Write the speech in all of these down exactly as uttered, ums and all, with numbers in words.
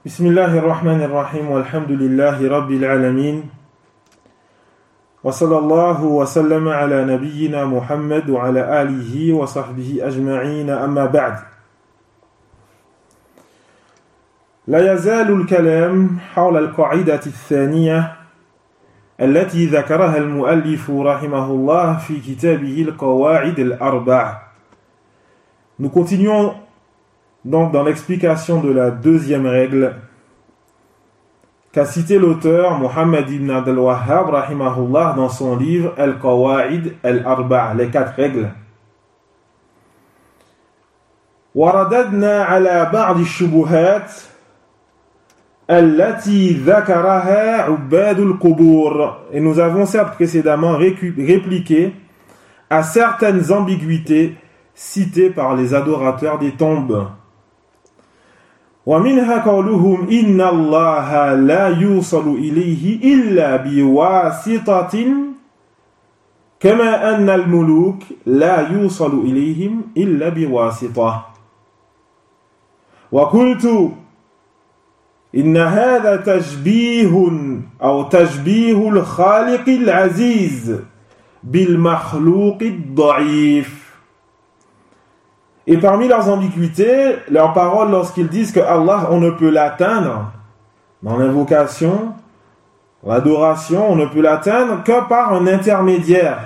Bismillahir Rahmanir Rahim walhamdulillahi rabbil alamin wa sallallahu wa sallama ala nabiyyina Muhammad wa ala alihi wa sahbihi ajma'in amma ba'd. لا يزال الكلام حول القاعدة الثانية التي ذكرها المؤلف رحمه الله في كتابه القواعد الأربع. Nous continuons donc dans l'explication de la deuxième règle qu'a cité l'auteur Muhammad ibn Abdul Wahhab rahimahullah dans son livre Al-Qawa'id Al-Arba', les quatre règles. ورددنا على بعض الشبهات التي ذكرها عباد القبور. Et nous avons certes précédemment répliqué à certaines ambiguïtés citées par les adorateurs des tombes. ومنها قولهم إن الله لا يوصل إليه إلا بواسطة كما أن الملوك لا يوصل إليهم إلا بواسطة. وقلت إن هذا تشبيه أو تشبيه الخالق العزيز بالمخلوق الضعيف. Et parmi leurs ambiguïtés, leurs paroles lorsqu'ils disent que Allah, on ne peut l'atteindre dans l'invocation, l'adoration, on ne peut l'atteindre que par un intermédiaire.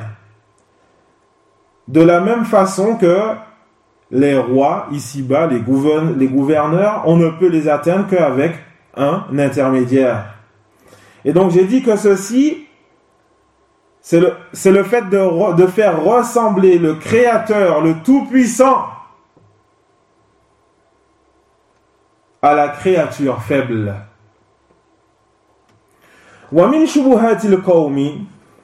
De la même façon que les rois, ici-bas, les, gouverne- les gouverneurs, on ne peut les atteindre qu'avec un intermédiaire. Et donc j'ai dit que ceci, c'est le, c'est le fait de, de faire ressembler le Créateur, le Tout-Puissant, à la créature faible. ومن شبهات القوم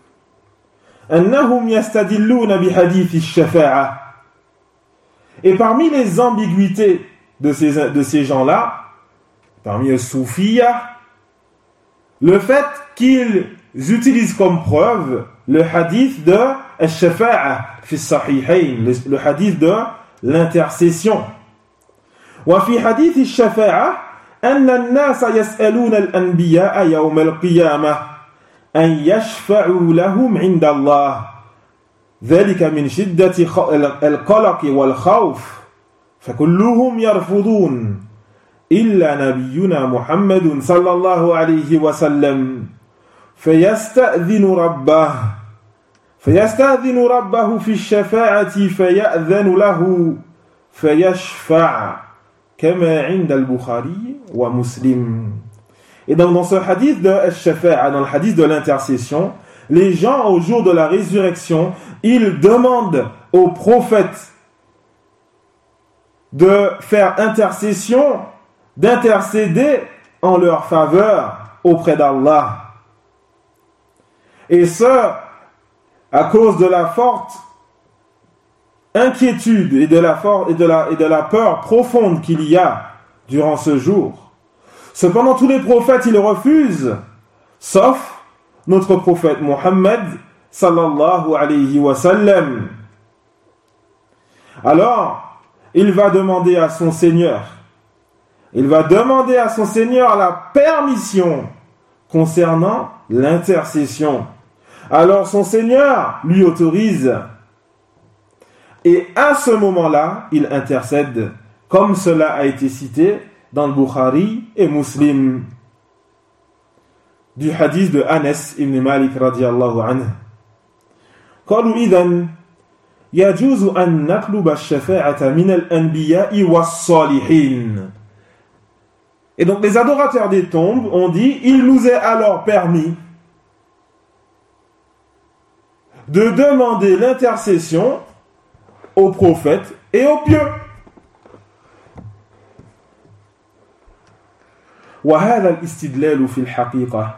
أنهم يستدلون بحديث الشفاعة. Et parmi les ambiguïtés de ces, de ces gens-là, parmi les soufiyas, le fait qu'ils utilisent comme preuve le hadith de al-shafa'a fi sahihayn, le, le hadith de l'intercession. وفي حديث الشفاعة أن الناس يسألون الأنبياء يوم القيامة أن يشفعوا لهم عند الله ذلك من شدة القلق والخوف فكلهم يرفضون إلا نبينا محمد صلى الله عليه وسلم فيستأذن ربه فيستأذن ربه في الشفاعة فيأذن له فيشفع كما عند البخاري ومسلم. Et donc dans ce hadith de al-shafa'a, dans le hadith de l'intercession, les gens au jour de la résurrection, ils demandent aux prophètes de faire intercession, d'intercéder en leur faveur auprès d'Allah. Et ce, à cause de la forte inquiétude et de la, for- et, de la, et de la peur profonde qu'il y a durant ce jour. Cependant, tous les prophètes, ils refusent, sauf notre prophète Muhammad sallallahu alayhi wa sallam. Alors, il va demander à son Seigneur, il va demander à son Seigneur la permission concernant l'intercession. Alors son Seigneur lui autorise. Et à ce moment-là, il intercède, comme cela a été cité dans le Bukhari et Muslim, du hadith de Anas ibn Malik radiyallahu anhu. قالوا إذن يجوز أن نطلب الشفاعة من الأنبياء والصالحين. Et donc les adorateurs des tombes ont dit, il nous est alors permis de demander l'intercession aux prophètes et aux pieux. وهذا الاستدلال في الحقيقة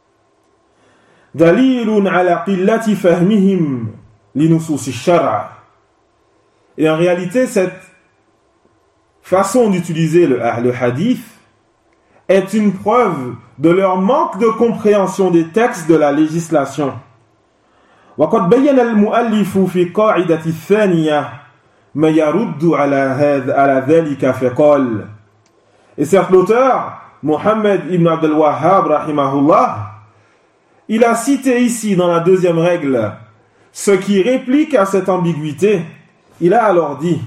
دليل على قلة فهمهم لنصوص الشرع. Et en réalité, cette façon d'utiliser le, le hadith est une preuve de leur manque de compréhension des textes de la législation. وقد بين المؤلف في قاعدة الثانية ما يرد على هذا على ذلك فقال. Et certes, l'auteur Muhammad ibn Abdul Wahhab rahimahullah, il a cité ici dans la deuxième règle ce qui réplique à cette ambiguïté. Il a alors dit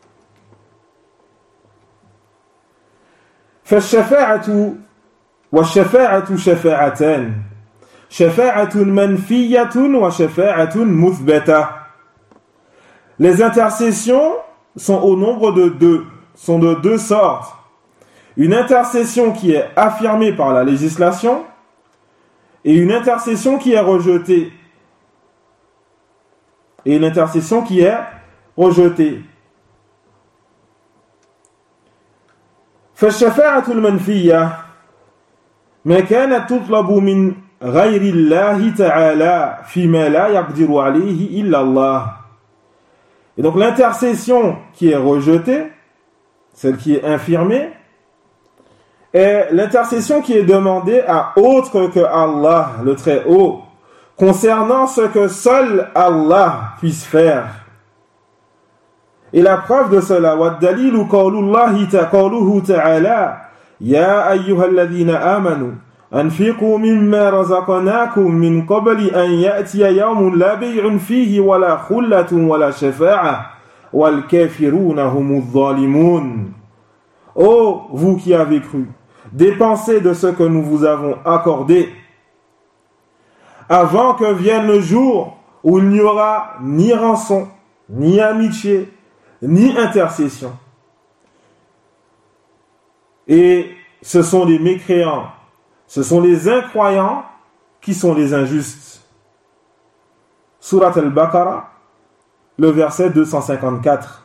فالشفاعة والشفاعة شفاعتان شفاعة منفية وشفاعة مثبتة. Les intercessions sont au nombre de deux, sont de deux sortes. Une intercession qui est affirmée par la législation et une intercession qui est rejetée. Et une intercession qui est rejetée. فالشفاعة المنفية ما كانت تطلب من غير الله تعالى فيما لا يقدر عليه إلا الله. Et donc l'intercession qui est rejetée, celle qui est infirmée, est l'intercession qui est demandée à autre que Allah, le Très-Haut, concernant ce que seul Allah puisse faire. Et la preuve de cela, وَالدَّلِيلُ قَوْلُ اللَّهِ قَوْلُهُ تَعَالَى يَا أَيُّهَا الَّذِينَ آمَنُوا أَنْفِقُوا مِمَّا رَزَقْنَاكُمْ مِنْ قَبْلِ أَنْ يَأْتِيَ يَوْمٌ لَا بَيْعٌ فِيهِ وَلَا خُلَّةٌ وَلَا شَفَاعَةٌ وَالْكَافِرُونَ هُمُ الظَّالِمُونَ. Ô vous qui avez cru, dépensez de ce que nous vous avons accordé, avant que vienne le jour où il n'y aura ni rançon, ni amitié, ni intercession. Et ce sont les mécréants, ce sont les incroyants qui sont les injustes. Surat al-Baqarah, le verset deux cent cinquante-quatre.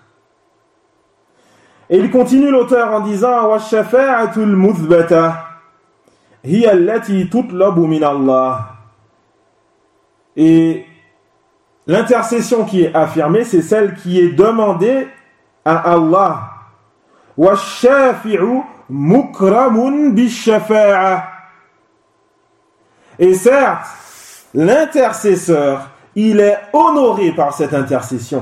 Et il continue l'auteur en disant وَالشَّفَاعَةُ الْمُثْبَتَةُ هِيَ الَّتِي تُطْلَبُ مِنَ اللَّهِ. Et l'intercession qui est affirmée, c'est celle qui est demandée à Allah. وَالشَّافِعُ مُكْرَمٌ بِالشَّفَاعَةِ. Et certes, l'intercesseur, il est honoré par cette intercession.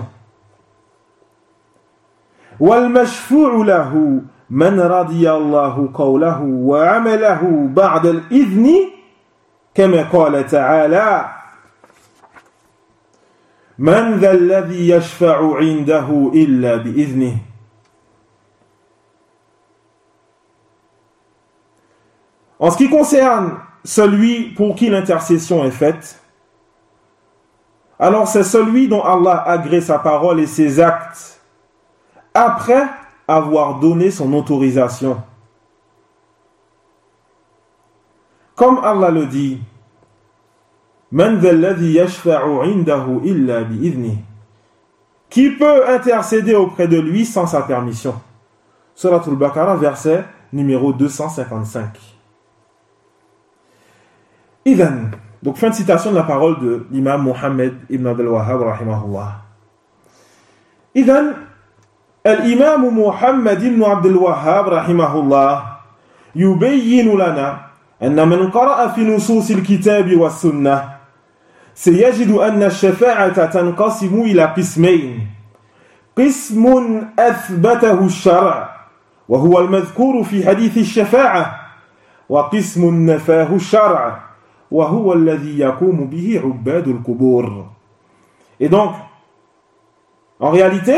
وَالْمَشْفُوعُ لَهُ مَنْ رَضِيَ اللَّهُ قَوْلَهُ وَعَمَلَهُ بَعْدَ الْإِذْنِ كَمَا قَالَ تَعَالَى مَنْ ذَا الَّذِي يَشْفَعُ عِنْدَهُ إِلَّا بِإِذْنِهِ. En ce qui concerne celui pour qui l'intercession est faite, alors c'est celui dont Allah agrée sa parole et ses actes après avoir donné son autorisation. Comme Allah le dit, Man dha alladhi yashfa'u 'indahu illa bi'idhnihi. Qui peut intercéder auprès de lui sans sa permission? Surat al-Baqarah, verset numéro deux cent cinquante-cinq. Idhan, donc fin de citation de la parole de l'imam Muhammad ibn Abdul Wahhab rahimahullah. Idhan, الإمام محمد بن عبد الوهاب رحمه الله يبين لنا أن من قرأ في نصوص الكتاب والسنة سيجد أن الشفاعة تنقسم إلى قسمين. قسم أثبته الشرع وهو المذكور في حديث الشفاعة، وقسم نفاه الشرع وهو الذي يقوم به عباد القبور. Et donc, en réalité,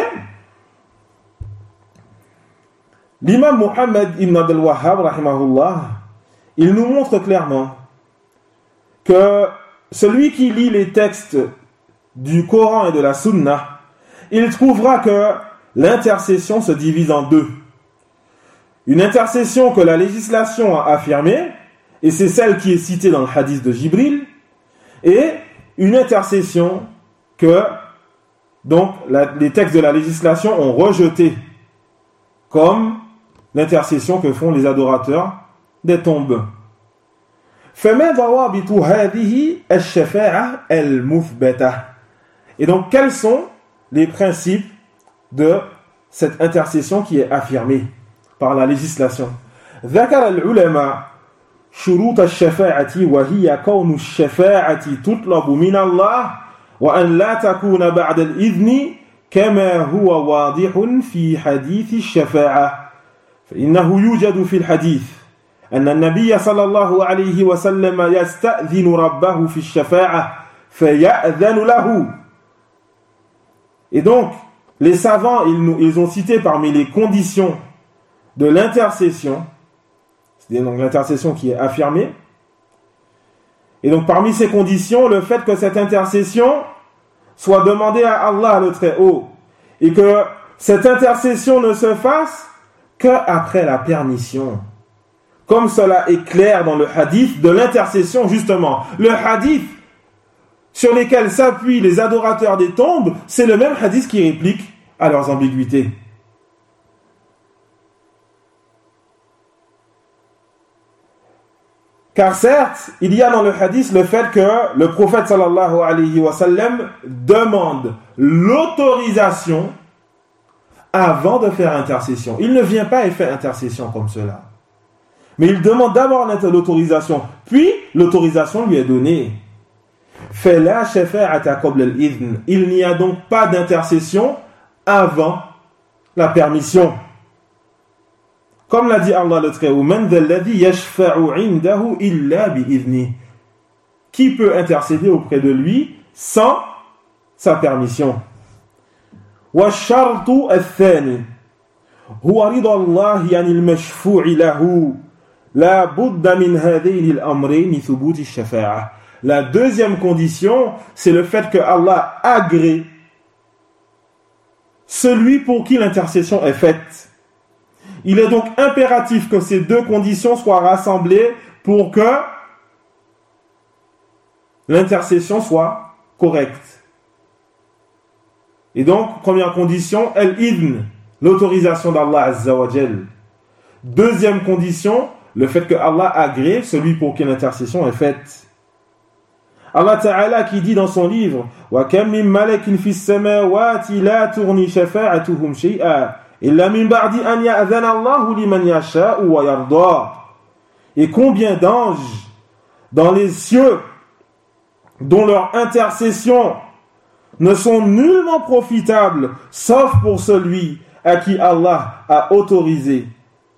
l'imam Muhammad ibn Abdul Wahhab rahimahullah, il nous montre clairement que celui qui lit les textes du Coran et de la Sunna, il trouvera que l'intercession se divise en deux. Une intercession que la législation a affirmée, et c'est celle qui est citée dans le hadith de Jibril, et une intercession que donc la, les textes de la législation ont rejetée, comme l'intercession que font les adorateurs des tombes. فما ضوابط هذه الشفاعة المثبتة. Et donc quels sont les principes de cette intercession qui est affirmée par la législation? ذكر العلماء شروط الشفاعة وهي كون الشفاعة تطلب من الله وأن لا تكون بعد الإذن كما هو واضح في حديث الشفاعة. فإنه يوجد في الحديث أن النبي صلى الله عليه وسلم يستأذن ربه في الشفاعة فيأذن له. Et donc, les savants, ils, nous, ils ont cité parmi les conditions de l'intercession, c'est donc l'intercession qui est affirmée, et donc parmi ces conditions, le fait que cette intercession soit demandée à Allah le Très-Haut, et que cette intercession ne se fasse qu'après la permission. Comme cela est clair dans le hadith de l'intercession, justement. Le hadith sur lesquels s'appuient les adorateurs des tombes, c'est le même hadith qui réplique à leurs ambiguïtés. Car certes, il y a dans le hadith le fait que le prophète sallallahu alayhi wa sallam demande l'autorisation avant de faire intercession. Il ne vient pas et fait intercession comme cela. Mais il demande d'abord l'autorisation, puis l'autorisation lui est donnée. Fala shafa'ata qabla al-idhn. Il n'y a donc pas d'intercession avant la permission. Comme l'a dit Allah le Très-Haut, man dhal ladhi yashfa'u 'indahu illa bi idhni. Qui peut intercéder auprès de lui sans sa permission? Wa shartu ath-thani huwa rida Allah 'anil mashfu'i lahu. La budda min hadhayni al-amrayn thubut ash-shafa'a. La deuxième condition, c'est le fait que Allah agrée celui pour qui l'intercession est faite. Il est donc impératif que ces deux conditions soient rassemblées pour que l'intercession soit correcte. Et donc, première condition, al-idhn, l'autorisation d'Allah Azza wa Jal. Deuxième condition, le fait que Allah agrée celui pour qui l'intercession est faite. Allah Ta'ala qui dit dans son livre wa kam min malakin fis samawati la tughni shafa'atuhum shay'a illa min ba'di an ya'dhana Allahu liman yasha'u wa yarda. Et combien d'anges dans les cieux dont leur intercession ne sont nullement profitables sauf pour celui à qui Allah a autorisé,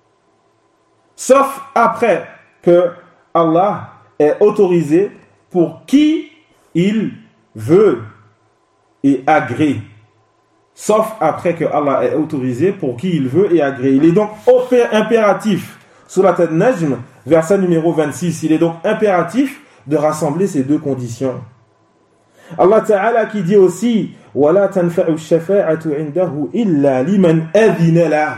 sauf après que Allah ait autorisé pour qui il veut et agrée. Sauf après que Allah ait autorisé pour qui il veut et agrée. Il est donc impératif, Surat An-Najm, verset numéro vingt-six, il est donc impératif de rassembler ces deux conditions. Allah Ta'ala qui dit aussi وَلَا تَنْفَعُ الشَّفَاعَةُ عِنْدَهُ إِلَّا لِمَنْ أَذِنَ لَهُ.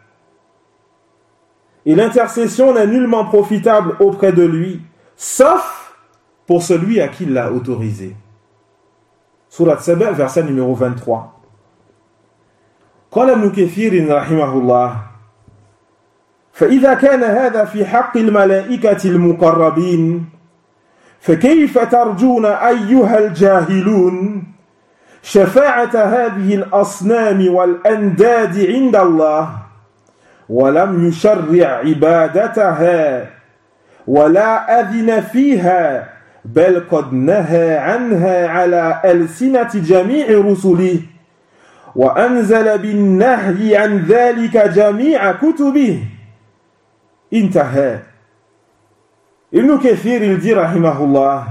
Et l'intercession n'est nullement profitable auprès de lui, sauf pour celui à qui il l'a autorisé. Surat Saba, verset numéro vingt-trois. قال ابن كثير رحمه الله فإذا كان هذا في حق الملائكة المقربين فكيف ترجون أيها الجاهلون شفاعة هذه الأصنام والأنداد عند الله ولم يشرع عبادتها ولا أذن فيها بل قد نهى عنها على ألسنة جميع رسله وأنزل بالنهي عن ذلك جميع كتبه انتهى. Ibn Kathir il dit rahimahullah,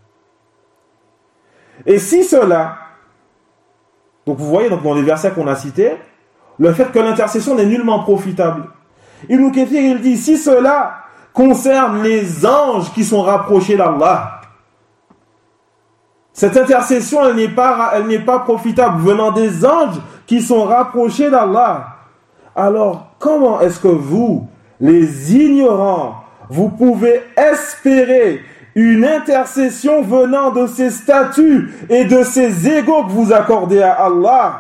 et si cela, donc vous voyez donc dans les versets qu'on a cités, le fait que l'intercession n'est nullement profitable. Ibn Kathir il dit, si cela concerne les anges qui sont rapprochés d'Allah, cette intercession, elle n'est pas, elle n'est pas profitable venant des anges qui sont rapprochés d'Allah. Alors, comment est-ce que vous, les ignorants, vous pouvez espérer une intercession venant de ces statuts et de ces égos que vous accordez à Allah?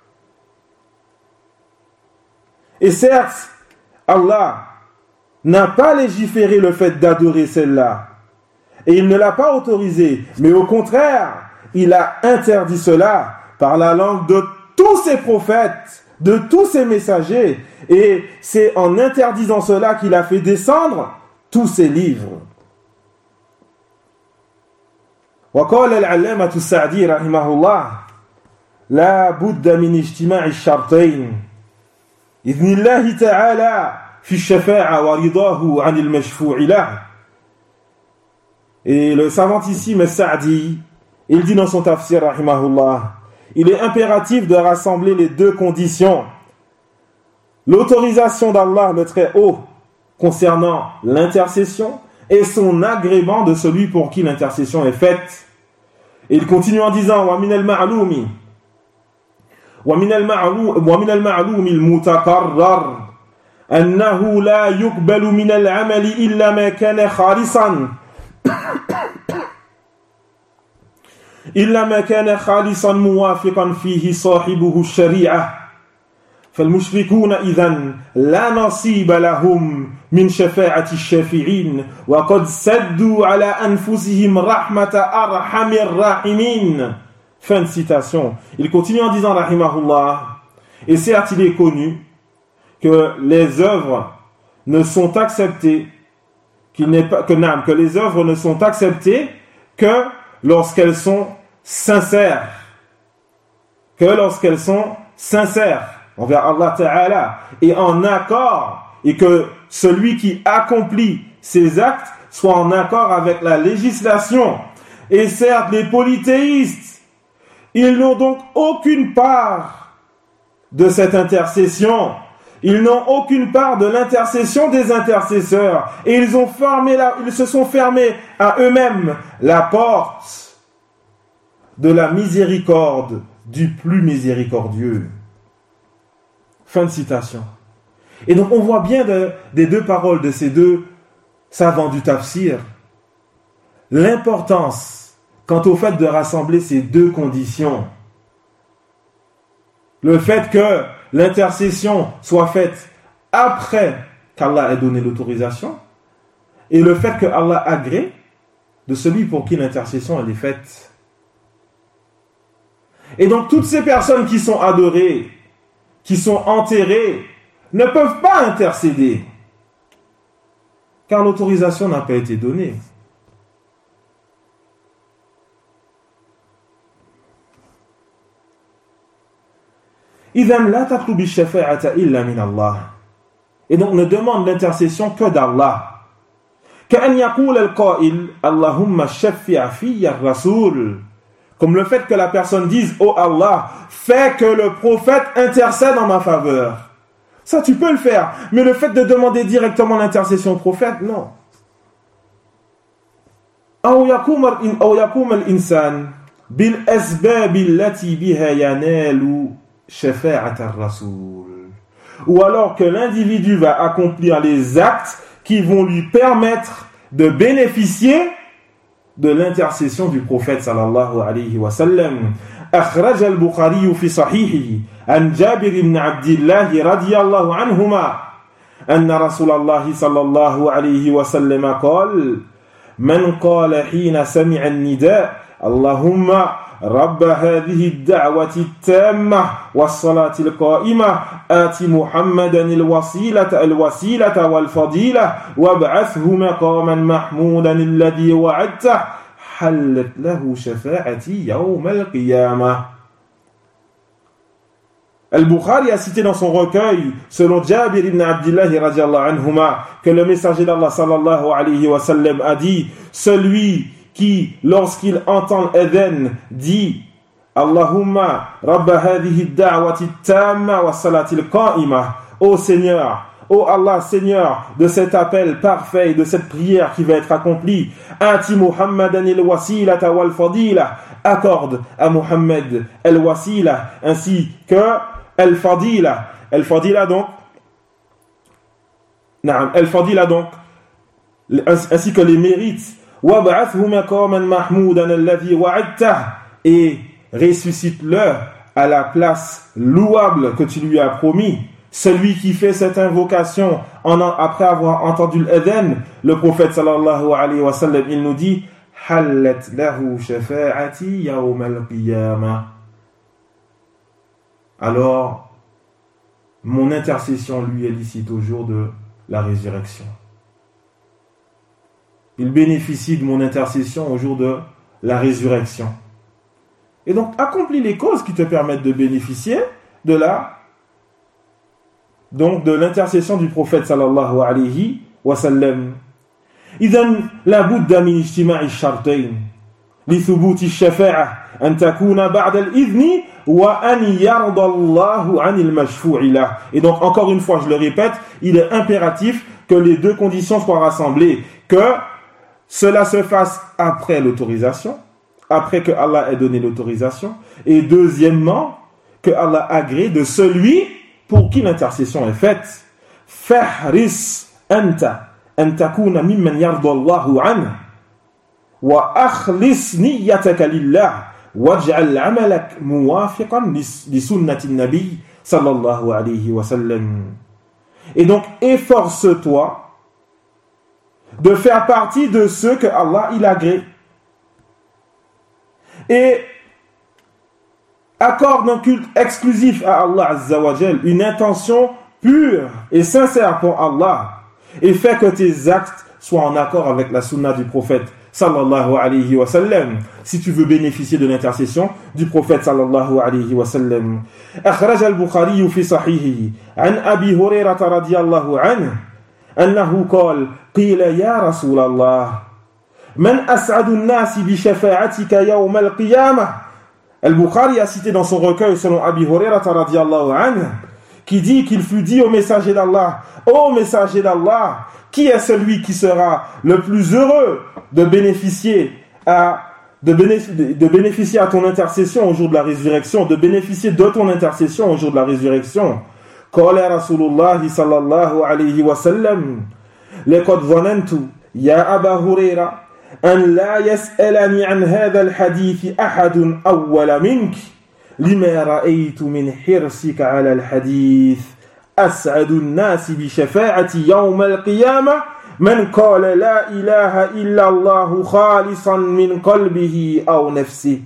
Et certes, Allah n'a pas légiféré le fait d'adorer celle-là. Et il ne l'a pas autorisé, mais au contraire, il a interdit cela par la langue de tous ses prophètes, de tous ses messagers, et c'est en interdisant cela qu'il a fait descendre tous ses livres. وقال العلامة السعدي رحمه الله لا بد من اجتماع الشرطين إذن الله تعالى fi ash-shafa'a wa ridahu 'an al-mashfu'i lah. Et le savantissime Sa'di, il dit dans son tafsir rahimahullah, il est impératif de rassembler les deux conditions. L'autorisation d'Allah le très haut concernant l'intercession et son agrément de celui pour qui l'intercession est faite. Et il continue en disant wa min al-ma'lumi wa min al-ma'lum wa min al-ma'lum al-mutakarrar annahu la yuqbalu min al-'amali illa ma kana khalisan illa ma kana khalisan muwafiqan fihi sahibuhu ash-shari'ah. فالمشركون إذن لا نصيب لهم من شفاعة الشافعين وقد سدوا على أنفسهم رحمة أرحم الراحمين. Fin de citation. Il continue en disant rahimahullah, et certes il est connu que les œuvres ne sont acceptées qu'il n'est pas que nam que les œuvres ne sont acceptées que lorsqu'elles sont sincères, que lorsqu'elles sont sincères envers Allah Ta'ala et en accord, et que celui qui accomplit ces actes soit en accord avec la législation. Et certes, les polythéistes, ils n'ont donc aucune part de cette intercession. Ils n'ont aucune part de l'intercession des intercesseurs. Et ils ont fermé la, ils se sont fermés à eux-mêmes la porte de la miséricorde du plus miséricordieux. Fin de citation. Et donc on voit bien de, des deux paroles de ces deux savants du tafsir l'importance quant au fait de rassembler ces deux conditions. Le fait que l'intercession soit faite après qu'Allah ait donné l'autorisation et le fait que Allah agrée de celui pour qui l'intercession elle est faite. Et donc toutes ces personnes qui sont adorées, qui sont enterrés, ne peuvent pas intercéder, car l'autorisation n'a pas été donnée. إِذَنْ لَا تَطْلُبِ الشَّفَاعَةَ إِلَّا مِنَ اللَّهِ. Et donc ne demande l'intercession que d'Allah. كَأَنْ يَقُولَ الْقَائِلِ اللَّهُمَّ شَفِّعْ فِيَّ الرَّسُولِ. Comme le fait que la personne dise « Oh Allah, fais que le prophète intercède en ma faveur ». Ça, tu peux le faire. Mais le fait de demander directement l'intercession au prophète, non. أو يقوم الإنسان بالأسباب التي بها ينال شفاعة الرسول. Ou alors que l'individu va accomplir les actes qui vont lui permettre de bénéficier de l'intercession du prophète sallallahu alayhi wa sallam. أخرج البخاري في صحيحه عن جابر بن عبد الله رضي الله عنهما أن رسول الله صلى الله عليه وسلم قال من قال حين سمع النداء اللهم رب هذه الدعوة التامة والصلاة القائمة آت محمدا الوسيلة الوسيلة والفضيلة وابعثه مقاما محمودا الذي وعدته حلت له شفاعتي يوم القيامة. Al-Bukhari a cité dans son recueil, selon Jabir ibn Abdullah radiyallahu anhuma, que le messager d'Allah sallallahu alayhi wa sallam a dit, celui qui, lorsqu'il entend l'adhan, dit Allahumma rabba hadhihi ad-da'wati at-tamma wa salati al-qa'ima. Ô Seigneur, ô Allah, Seigneur, de cet appel parfait, de cette prière qui va être accomplie, ati Muhammadan al-wasilata wal-fadila, accorde à Muhammad al-wasila ainsi que al-fadila. Al-fadila donc, naam, al-fadila donc, ainsi que les mérites. وَابْعَثْهُ مَقَامًا مَحْمُودًا الَّذِي وَعَدْتَهُ. Et ressuscite-le à la place louable que tu lui as promis. Celui qui fait cette invocation en, après avoir entendu l'adhan, le prophète sallallahu alayhi wa sallam, il nous dit حَلَّتْ لَهُ شَفَاعَتِي يَوْمَ الْقِيَامَةِ. Alors, mon intercession lui est licite au jour de la résurrection. Il bénéficie de mon intercession au jour de la résurrection. Et donc, accomplis les causes qui te permettent de bénéficier de la donc de l'intercession du prophète sallallahu alayhi wa sallam. إذن لا بد من اجتماع الشرطين لثبوت الشفاعة أن تكون بعد الإذن وأن يرضى الله عن المشفوع له. Et donc encore une fois je le répète, il est impératif que les deux conditions soient rassemblées, que cela se fasse après l'autorisation, après que Allah ait donné l'autorisation, et deuxièmement que Allah agrée de celui pour qui l'intercession est faite. Fahris anta أن تكون ممن يرضى الله عنه وأخلص نيتك لله واجعل عملك موافقا لسنة النبي صلى الله عليه وسلم. Et donc efforce-toi de faire partie de ceux que Allah il agrée et accorde un culte exclusif à Allah Azza wa Jal, une intention pure et sincère pour Allah, et fais que tes actes soient en accord avec la sunna du prophète sallallahu alayhi wa sallam, si tu veux bénéficier de l'intercession du prophète sallallahu alayhi wa sallam. أخرج البخاري في صحيحه عن أبي هريرة رضي الله عنه أنه قال قيل يا رسول الله من أسعد الناس بشفاعتك يوم القيامة. Al-Bukhari a cité dans son recueil selon Abi Hurairah radiyallahu anhu, qui dit qu'il fut dit au messager d'Allah: ô messager d'Allah, qui est celui qui sera le plus heureux de bénéficier à de, bénéfic- de bénéficier à ton intercession au jour de la résurrection, de bénéficier de ton intercession au jour de la résurrection? Qala Rasulullah sallallahu alayhi wa sallam: laqad dhanantu ya Aba Hurairah an la yas'alani an hadha al-hadith ahadun awwala mink lima ra'aytu min hirsika 'ala al-hadith. أسعد الناس بشفاعة يوم القيامة من قال لا إله إلا الله خالصا من قلبه أو نفسه.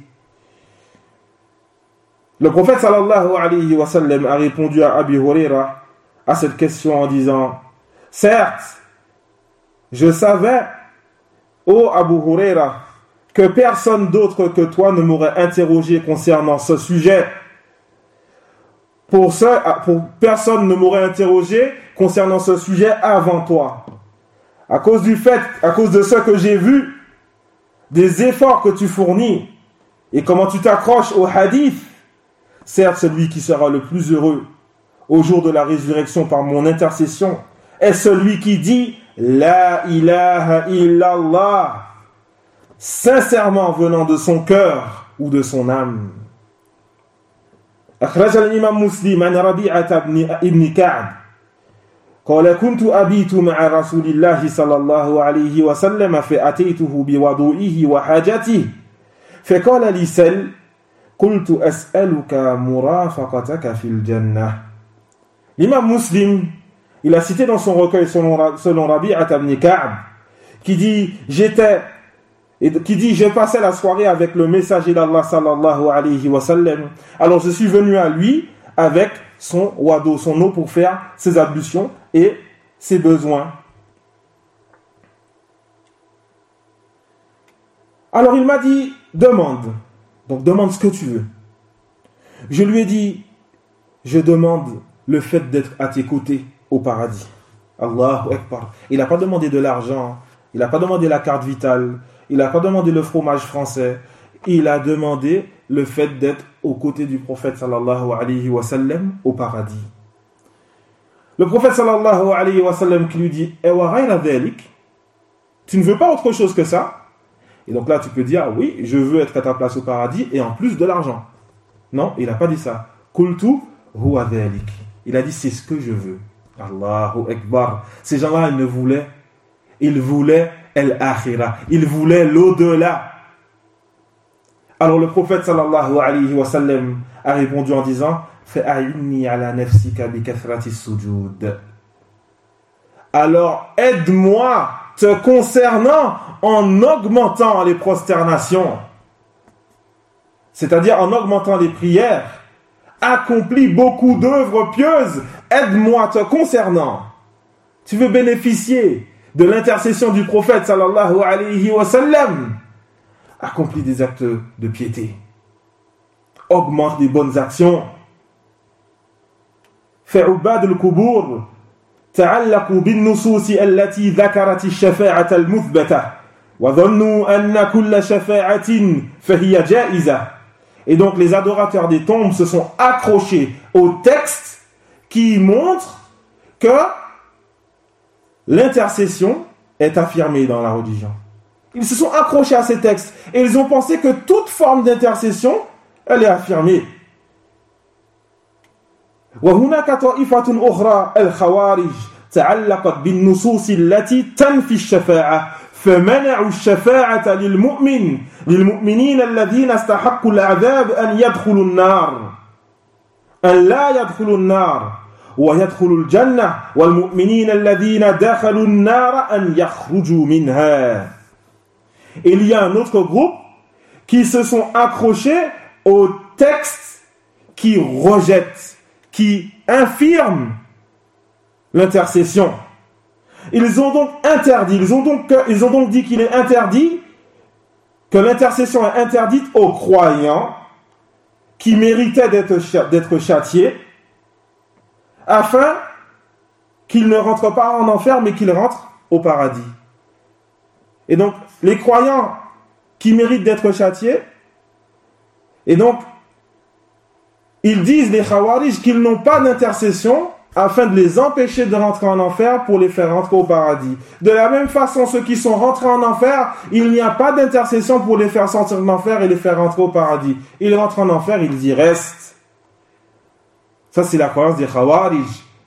Le prophète sallallahu alayhi wa sallam a répondu à Abi Hurairah à cette question en disant: certes, je savais, ô Abu Hurairah, que personne d'autre que toi ne m'aurait interrogé concernant ce sujet. Pour, ce, pour personne ne m'aurait interrogé concernant ce sujet avant toi. À cause du fait, à cause de ce que j'ai vu, des efforts que tu fournis et comment tu t'accroches au hadith, certes celui qui sera le plus heureux au jour de la résurrection par mon intercession est celui qui dit La ilaha illallah, sincèrement venant de son cœur ou de son âme. أخرج الإمام مسلم عن ربيعة بن كعب قال كنت أبيت مع رسول الله صلى الله عليه وسلم فأتيته بوضوئه وحاجته فقال لي سل قلت أسألك مرافقتك في الجنة. L'imam Muslim, il a cité dans son recueil selon, selon Rabi'at ibn Ka'b, qui dit j'étais et qui dit je passais la soirée avec le messager d'Allah sallallahu alayhi wa sallam. Alors je suis venu à lui avec son wado, son eau pour faire ses ablutions et ses besoins. Alors il m'a dit demande. Donc demande ce que tu veux. Je lui ai dit je demande le fait d'être à tes côtés au paradis. Allahu Akbar. Il n'a pas demandé de l'argent, il n'a pas demandé la carte vitale, il n'a pas demandé le fromage français, il a demandé le fait d'être aux côtés du prophète sallallahu alayhi wa sallam au paradis. Le prophète sallallahu alayhi wa sallam qui lui dit Ewa ghayra dhalik, tu ne veux pas autre chose que ça? Et donc là tu peux dire oui, je veux être à ta place au paradis et en plus de l'argent. Non, il n'a pas dit ça. Qultu huwa dhalik. Il a dit c'est ce que je veux. Allahu Akbar. Ces gens-là ils ne voulaient, ils voulaient el-akhira, ils voulaient l'au-delà. Alors le prophète sallallahu alayhi wa sallam a répondu en disant fa'inni ala nafsika bi kathrati sujud. Alors aide-moi te concernant en augmentant les prosternations, c'est-à-dire en augmentant les prières. Accomplis beaucoup d'œuvres pieuses, aide-moi te concernant. Tu veux bénéficier de l'intercession du prophète sallallahu alayhi wa sallam, accomplis des actes de piété, augmente les bonnes actions, فعباد القبور تعلقوا بالنصوص التي ذكرت الشفاعة المثبتة وظنوا أن كل شفاعة فهي جائزة. Et donc les adorateurs des tombes se sont accrochés au texte qui montre que l'intercession est affirmée dans la religion. Ils se sont accrochés à ces textes et ils ont pensé que toute forme d'intercession, elle est affirmée. وهناك طائفة أخرى الخوارج تعلقت بالنصوص التي تنفي الشفاعة فمنعوا الشفاعة للمؤمن للمؤمنين الذين استحقوا العذاب أن يدخلوا النار أن لا يدخلوا النار ويدخلوا الجنة والمؤمنين الذين دخلوا النار أن يخرجوا منها. Il y a un autre groupe qui se sont accrochés aux textes qui rejettent, qui infirment l'intercession. Ils ont donc interdit, ils ont donc, ils ont donc dit qu'il est interdit, que l'intercession est interdite aux croyants qui méritaient d'être, d'être châtiés, afin qu'ils ne rentrent pas en enfer, mais qu'ils rentrent au paradis. Et donc, les croyants qui méritent d'être châtiés, et donc, ils disent, les Khawarij, qu'ils n'ont pas d'intercession afin de les empêcher de rentrer en enfer pour les faire rentrer au paradis. De la même façon, ceux qui sont rentrés en enfer, il n'y a pas d'intercession pour les faire sortir de l'enfer et les faire rentrer au paradis. Ils rentrent en enfer, ils y restent. Ça, c'est la croyance des Khawarij.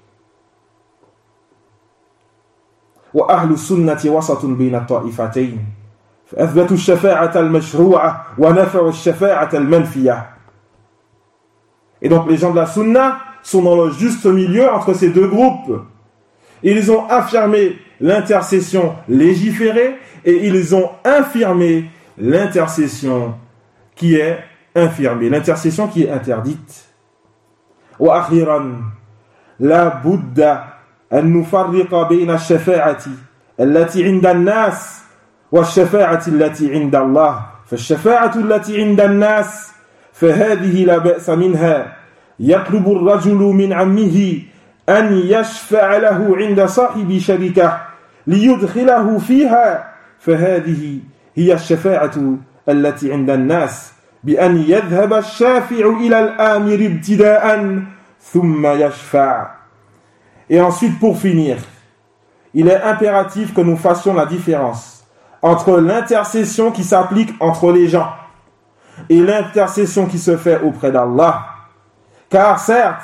وأهل السنة وسط بين الطائفتين فأثبتوا الشفاعة المشروعة ونفعوا الشفاعة المنفية. Et donc les gens de la Sunna sont dans le juste milieu entre ces deux groupes. Ils ont affirmé l'intercession légiférée et ils ont infirmé l'intercession qui est infirmée, l'intercession qui est interdite. وأخيرا لا بد أن نفرق بين الشفاعة التي عند الناس والشفاعة التي عند الله. فالشفاعة التي عند الناس فهذه لا بأس منها يطلب الرجل من عمه أن يشفع له عند صاحب شركة ليدخله فيها فهذه هي الشفاعة التي عند الناس بأن يذهب الشافع إلى الآمر ابتداء ثم يشفع. Et ensuite, pour finir, il est impératif que nous fassions la différence entre l'intercession qui s'applique entre les gens et l'intercession qui se fait auprès d'Allah. Car certes,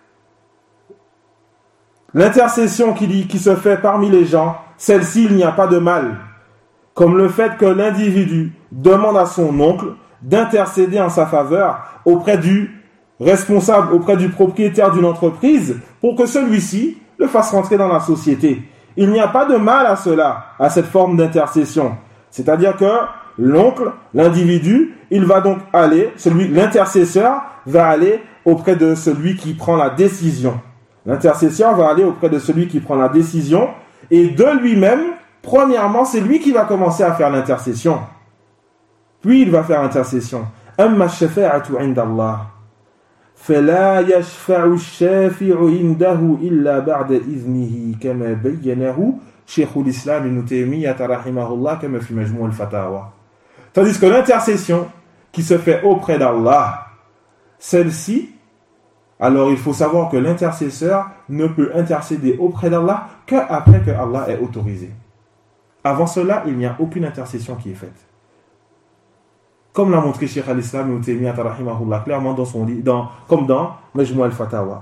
l'intercession qui, qui se fait parmi les gens, celle-ci, il n'y a pas de mal. Comme le fait que l'individu demande à son oncle d'intercéder en sa faveur auprès du responsable, auprès du propriétaire d'une entreprise, pour que celui-ci le fasse rentrer dans la société. Il n'y a pas de mal à cela, à cette forme d'intercession. C'est-à-dire que l'oncle, l'individu, il va donc aller, celui, l'intercesseur va aller auprès de celui qui prend la décision. L'intercesseur va aller auprès de celui qui prend la décision, et de lui-même, premièrement, c'est lui qui va commencer à faire l'intercession. Puis il va faire l'intercession. Amma shafa'atu 'inda Allah. فلا يشفع الشافع عنده إلا بعد إذنه كما بينه شيخ الإسلام ابن تيمية رحمه الله كما في مجموع الفتاوى. Tandis que l'intercession qui se fait auprès d'Allah, celle-ci, alors il faut savoir que l'intercesseur ne peut intercéder auprès d'Allah qu'après que Allah ait autorisé. Avant cela, il n'y a aucune intercession qui est faite. Comme l'a montré Cheikh al-Islam ibn Taymiyyah rahimahullah clairement dans son livre, dans, comme dans Majmou' al-Fatawa.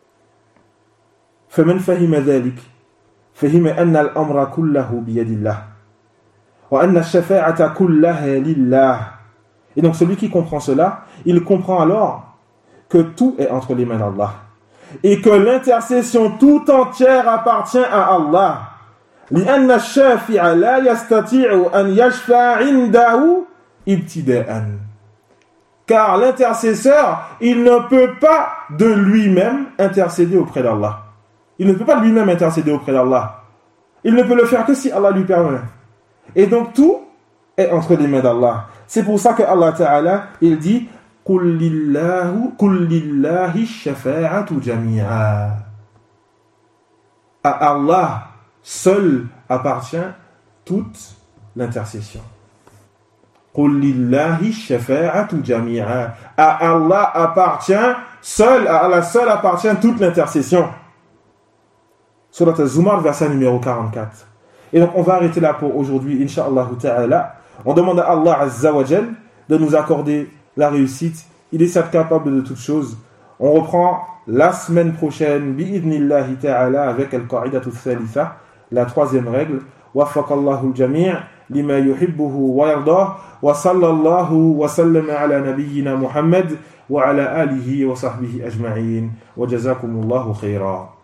فمن فهم ذلك فهم أن الأمر كله بيد الله وأن الشفاعة كلها لله. Et donc celui qui comprend cela, il comprend alors que tout est entre les mains d'Allah et que l'intercession tout entière appartient à Allah. لأن الشافع لا يستطيع أن يشفع عنده ibtida'an. Car l'intercesseur, il ne peut pas de lui-même intercéder auprès d'Allah. Il ne peut pas de lui-même intercéder auprès d'Allah. Il ne peut le faire que si Allah lui permet. Et donc tout est entre les mains d'Allah. C'est pour ça que Allah Ta'ala, il dit قُلْ لِلَّهِ شَفَاعَةُ جَمِيعًا. À Allah seul appartient toute l'intercession. Qul lillahi shafa'atu jami'a. À Allah appartient seul, à Allah seul appartient toute l'intercession. Surat Az-Zumar, verset numéro quarante-quatre. Et donc on va arrêter là pour aujourd'hui, Inch'Allah ta'ala. On demande à Allah Azza wa Jal de nous accorder la réussite. Il est certes capable de toutes choses. On reprend la semaine prochaine, bi'idnillahi ta'ala, avec al-qa'idatu thalitha, la troisième règle. Waffaqallahu al-jami' lima yuhibbuhu wa yardah. Wa sallallahu wa sallam ala nabiyyina Muhammad wa ala alihi wa sahbihi ajma'in. Wa jazakumullahu khayra.